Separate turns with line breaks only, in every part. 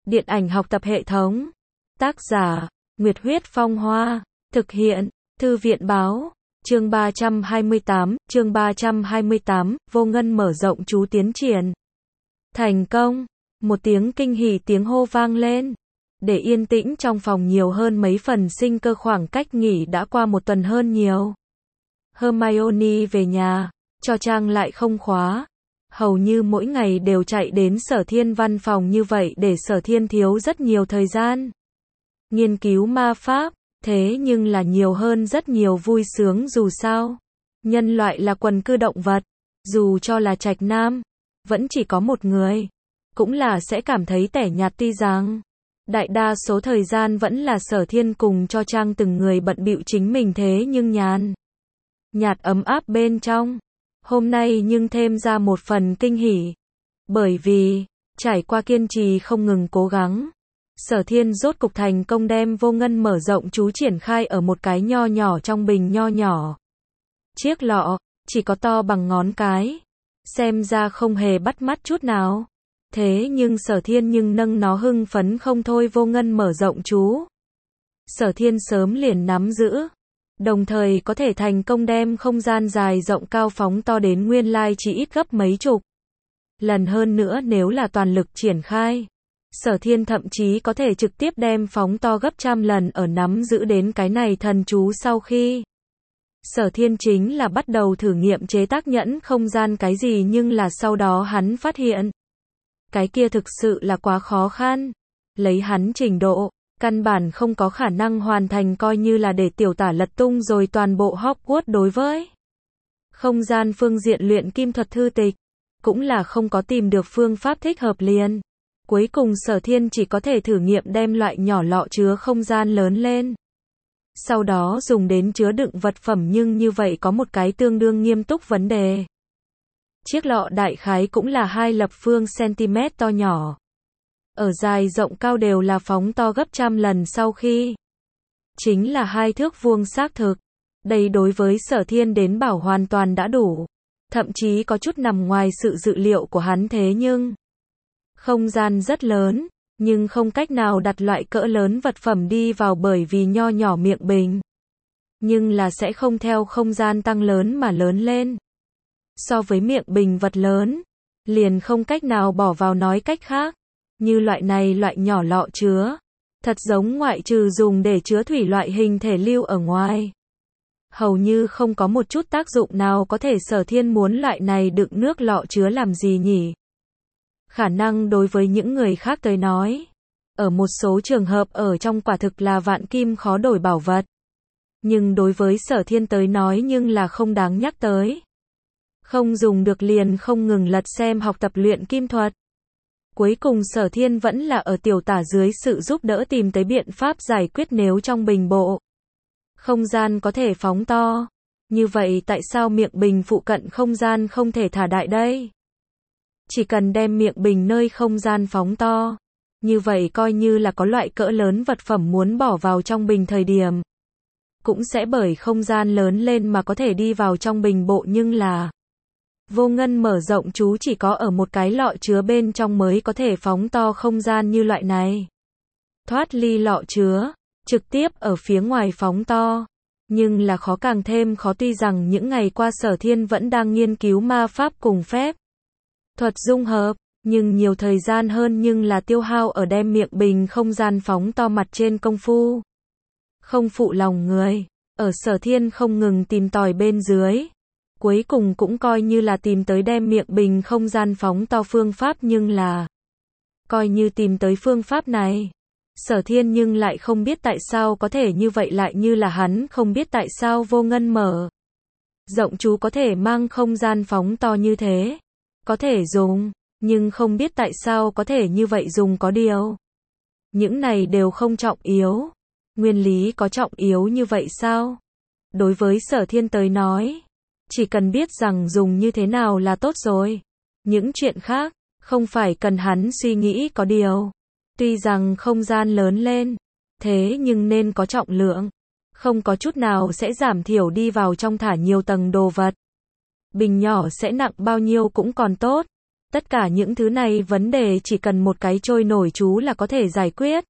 Điện ảnh học tập hệ thống. Tác giả, Nguyệt Huyết Phong Hoa. Thực hiện, Thư viện Báo. Chương 328, Vô Ngân mở rộng chú tiến triển. Thành công. Một tiếng kinh hỉ tiếng hô vang lên. Để yên tĩnh trong phòng nhiều hơn mấy phần sinh cơ. Khoảng cách nghỉ đã qua một tuần hơn nhiều. Hermione về nhà, cho trang lại không khóa. Hầu như mỗi ngày đều chạy đến Sở Thiên văn phòng như vậy để Sở Thiên thiếu rất nhiều thời gian nghiên cứu ma pháp, thế nhưng là nhiều hơn rất nhiều vui sướng. Dù sao, nhân loại là quần cư động vật, dù cho là trạch nam, vẫn chỉ có một người, cũng là sẽ cảm thấy tẻ nhạt. Tuy rằng đại đa số thời gian vẫn là Sở Thiên cùng cho trang từng người bận bịu chính mình, thế nhưng nhàn nhạt ấm áp bên trong hôm nay nhưng thêm ra một phần kinh hỉ. Bởi vì, trải qua kiên trì không ngừng cố gắng, Sở Thiên rốt cục thành công đem vô ngân mở rộng chú triển khai ở một cái nho nhỏ trong bình nho nhỏ. Chiếc lọ, chỉ có to bằng ngón cái, xem ra không hề bắt mắt chút nào. Thế nhưng Sở Thiên nhưng nâng nó hưng phấn không thôi. Vô ngân mở rộng chú, Sở Thiên sớm liền nắm giữ, đồng thời có thể thành công đem không gian dài rộng cao phóng to đến nguyên lai chỉ ít gấp mấy chục lần hơn nữa. Nếu là toàn lực triển khai, Sở Thiên thậm chí có thể trực tiếp đem phóng to gấp trăm lần. Ở nắm giữ đến cái này thần chú sau khi, Sở Thiên chính là bắt đầu thử nghiệm chế tác nhẫn không gian cái gì, nhưng là sau đó hắn phát hiện, cái kia thực sự là quá khó khăn. Lấy hắn trình độ, căn bản không có khả năng hoàn thành, coi như là để tiểu tả lật tung rồi toàn bộ Hogwarts. Đối với không gian phương diện luyện kim thuật thư tịch, cũng là không có tìm được phương pháp thích hợp liền. Cuối cùng Sở Thiên chỉ có thể thử nghiệm đem loại nhỏ lọ chứa không gian lớn lên, sau đó dùng đến chứa đựng vật phẩm. Nhưng như vậy có một cái tương đương nghiêm túc vấn đề. Chiếc lọ đại khái cũng là 2 lập phương cm to nhỏ, ở dài rộng cao đều là phóng to gấp trăm lần sau khi, chính là 2 thước vuông xác thực. Đây đối với Sở Thiên đến bảo hoàn toàn đã đủ, thậm chí có chút nằm ngoài sự dự liệu của hắn. Thế nhưng, không gian rất lớn, nhưng không cách nào đặt loại cỡ lớn vật phẩm đi vào, bởi vì nho nhỏ miệng bình, nhưng là sẽ không theo không gian tăng lớn mà lớn lên. So với miệng bình vật lớn, liền không cách nào bỏ vào. Nói cách khác, như loại này loại nhỏ lọ chứa, thật giống ngoại trừ dùng để chứa thủy loại hình thể lưu ở ngoài, hầu như không có một chút tác dụng nào. Có thể Sở Thiên muốn loại này đựng nước lọ chứa làm gì nhỉ? Khả năng đối với những người khác tới nói, ở một số trường hợp ở trong quả thực là vạn kim khó đổi bảo vật. Nhưng đối với Sở Thiên tới nói nhưng là không đáng nhắc tới. Không dùng được liền không ngừng lật xem học tập luyện kim thuật. Cuối cùng Sở Thiên vẫn là ở tiểu tả dưới sự giúp đỡ tìm tới biện pháp giải quyết. Nếu trong bình bộ không gian có thể phóng to, như vậy tại sao miệng bình phụ cận không gian không thể thả đại đây? Chỉ cần đem miệng bình nơi không gian phóng to, như vậy coi như là có loại cỡ lớn vật phẩm muốn bỏ vào trong bình thời điểm, cũng sẽ bởi không gian lớn lên mà có thể đi vào trong bình bộ. Nhưng là vô ngân mở rộng chú chỉ có ở một cái lọ chứa bên trong mới có thể phóng to không gian như loại này. Thoát ly lọ chứa, trực tiếp ở phía ngoài phóng to, nhưng là khó càng thêm khó. Tuy rằng những ngày qua Sở Thiên vẫn đang nghiên cứu ma pháp cùng phép thuật dung hợp, nhưng nhiều thời gian hơn nhưng là tiêu hao ở đem miệng bình không gian phóng to mặt trên công phu. Không phụ lòng người, ở Sở Thiên không ngừng tìm tòi bên dưới, cuối cùng cũng coi như là tìm tới đem miệng bình không gian phóng to phương pháp. Nhưng là, coi như tìm tới phương pháp này, Sở Thiên nhưng lại không biết tại sao có thể như vậy, lại như là hắn không biết tại sao vô ngân mở rộng chú có thể mang không gian phóng to như thế. Có thể dùng, nhưng không biết tại sao có thể như vậy dùng. Có điều, những này đều không trọng yếu. Nguyên lý có trọng yếu như vậy sao? Đối với Sở Thiên tới nói, chỉ cần biết rằng dùng như thế nào là tốt rồi. Những chuyện khác, không phải cần hắn suy nghĩ. Có điều, tuy rằng không gian lớn lên, thế nhưng nên có trọng lượng, không có chút nào sẽ giảm thiểu đi vào trong thả nhiều tầng đồ vật. Bình nhỏ sẽ nặng bao nhiêu cũng còn tốt, Tất cả những thứ này vấn đề chỉ cần một cái trôi nổi chú là có thể giải quyết.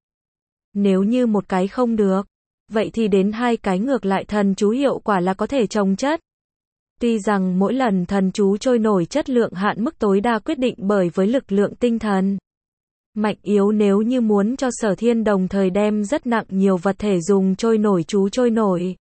Nếu như một cái không được, vậy thì đến hai cái ngược lại thần chú hiệu quả là có thể chồng chất. Tuy rằng mỗi lần thần chú trôi nổi chất lượng hạn mức tối đa quyết định bởi với lực lượng tinh thần mạnh yếu, nếu như muốn cho Sở Thiên đồng thời đem rất nặng nhiều vật thể dùng trôi nổi chú trôi nổi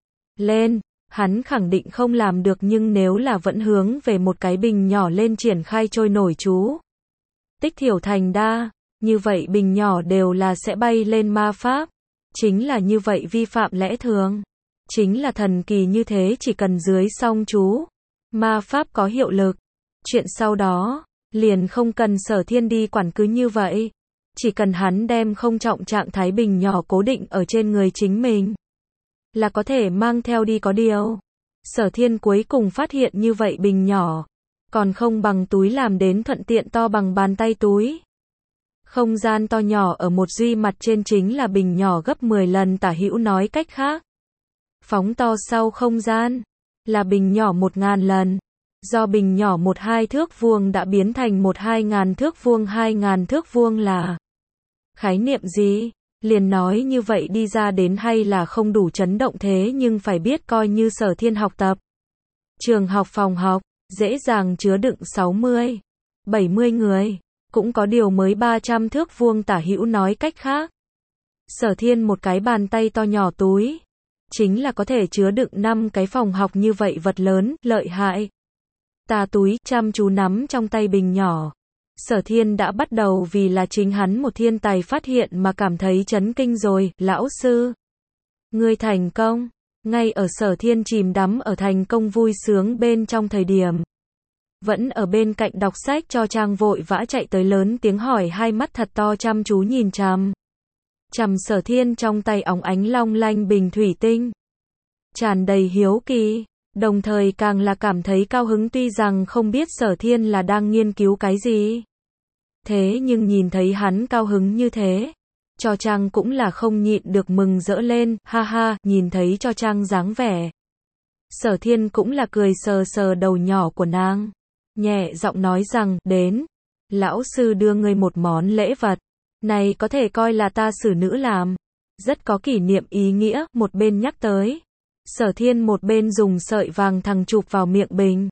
lên, hắn khẳng định không làm được, nhưng nếu là vẫn hướng về một cái bình nhỏ lên triển khai trôi nổi chú, tích thiểu thành đa, như vậy bình nhỏ đều là sẽ bay lên ma pháp. Chính là như vậy vi phạm lẽ thường. Chính là thần kỳ như thế, chỉ cần dưới xong chú, ma pháp có hiệu lực. Chuyện sau đó, liền không cần Sở Thiên đi quản, cứ như vậy. Chỉ cần hắn đem không trọng trạng thái bình nhỏ cố định ở trên người chính mình, là có thể mang theo đi. Có điều, Sở Thiên cuối cùng phát hiện như vậy bình nhỏ, còn không bằng túi làm đến thuận tiện, to bằng bàn tay túi. Không gian to nhỏ ở một duy mặt trên chính là bình nhỏ gấp 10 lần tả hữu, nói cách khác. Phóng to sau không gian, là bình nhỏ 1000 lần. Do bình nhỏ 1-2 thước vuông đã biến thành 1-2000 thước vuông, 2000 thước vuông là khái niệm gì? Liền nói như vậy đi ra đến hay là không đủ chấn động, thế nhưng phải biết coi như Sở Thiên học tập. Trường học phòng học, dễ dàng chứa đựng 60, 70 người, cũng có điều mới 300 thước vuông tả hữu, nói cách khác. Sở Thiên một cái bàn tay to nhỏ túi, chính là có thể chứa đựng 5 cái phòng học như vậy vật lớn, lợi hại. Tà túi, chăm chú nắm trong tay bình nhỏ. Sở Thiên đã bắt đầu vì là chính hắn một thiên tài phát hiện mà cảm thấy chấn kinh rồi. Lão sư, ngươi thành công. Ngay ở Sở Thiên chìm đắm ở thành công vui sướng bên trong thời điểm, vẫn ở bên cạnh đọc sách cho Trang vội vã chạy tới lớn tiếng hỏi, hai mắt thật to chăm chú nhìn chằm Sở Thiên trong tay óng ánh long lanh bình thủy tinh, tràn đầy hiếu kỳ, đồng thời càng là cảm thấy cao hứng, tuy rằng không biết Sở Thiên là đang nghiên cứu cái gì. Thế nhưng nhìn thấy hắn cao hứng như thế, cho Trang cũng là không nhịn được mừng rỡ lên, ha ha, nhìn thấy cho Trang dáng vẻ. Sở Thiên cũng là cười sờ sờ đầu nhỏ của nàng, nhẹ giọng nói rằng, đến, lão sư đưa ngươi một món lễ vật, này có thể coi là ta xử nữ làm, rất có kỷ niệm ý nghĩa, một bên nhắc tới. Sở Thiên một bên dùng sợi vàng thằng chụp vào miệng bình,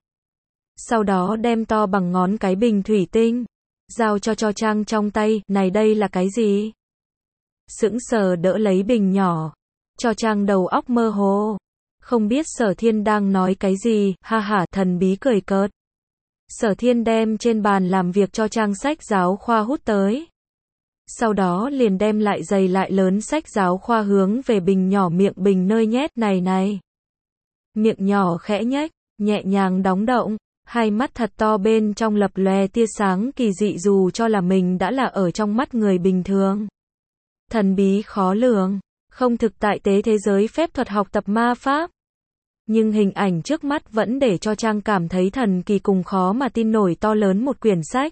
sau đó đem to bằng ngón cái bình thủy tinh, giao cho Trang trong tay, này đây là cái gì? Sững sờ đỡ lấy bình nhỏ, cho Trang đầu óc mơ hồ, không biết Sở Thiên đang nói cái gì, ha ha, thần bí cười cợt. Sở Thiên đem trên bàn làm việc cho Trang sách giáo khoa hút tới. Sau đó liền đem lại dày lại lớn sách giáo khoa hướng về bình nhỏ miệng bình nơi nhét, này. Miệng nhỏ khẽ nhếch, nhẹ nhàng đóng động, hai mắt thật to bên trong lập lòe tia sáng kỳ dị, dù cho là mình đã là ở trong mắt người bình thường. Thần bí khó lường, không thực tại tế thế giới phép thuật học tập ma pháp. Nhưng hình ảnh trước mắt vẫn để cho Trang cảm thấy thần kỳ cùng khó mà tin nổi, to lớn một quyển sách.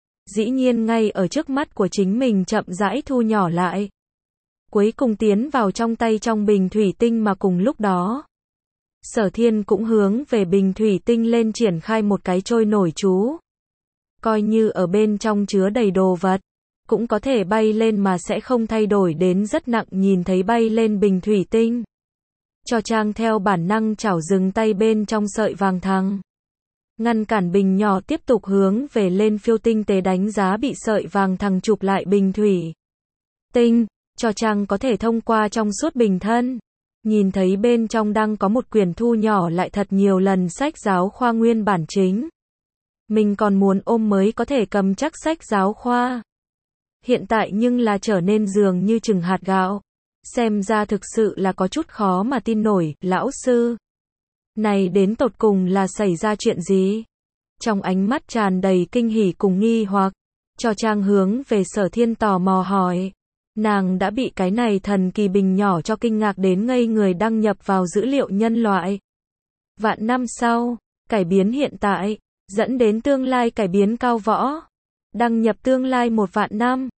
Dĩ nhiên ngay ở trước mắt của chính mình chậm rãi thu nhỏ lại. Cuối cùng tiến vào trong tay trong bình thủy tinh, mà cùng lúc đó, Sở Thiên cũng hướng về bình thủy tinh lên triển khai một cái trôi nổi chú. Coi như ở bên trong chứa đầy đồ vật, cũng có thể bay lên mà sẽ không thay đổi đến rất nặng. Nhìn thấy bay lên bình thủy tinh, cho Trang theo bản năng chảo dừng tay bên trong sợi vàng thăng, ngăn cản bình nhỏ tiếp tục hướng về lên phiêu, tinh tế đánh giá bị sợi vàng thằng chụp lại bình thủy tinh, cho Trang có thể thông qua trong suốt bình thân, nhìn thấy bên trong đang có một quyển thu nhỏ lại thật nhiều lần sách giáo khoa nguyên bản chính. Mình còn muốn ôm mới có thể cầm chắc sách giáo khoa. Hiện tại nhưng là trở nên dường như chừng hạt gạo. Xem ra thực sự là có chút khó mà tin nổi, lão sư. Này đến tột cùng là xảy ra chuyện gì? Trong ánh mắt tràn đầy kinh hỉ cùng nghi hoặc, cho Trang hướng về Sở Thiên tò mò hỏi. Nàng đã bị cái này thần kỳ bình nhỏ cho kinh ngạc đến ngây người, đăng nhập vào dữ liệu nhân loại. Vạn năm sau, cải biến hiện tại, dẫn đến tương lai cải biến cao võ. Đăng nhập tương lai 1 vạn năm.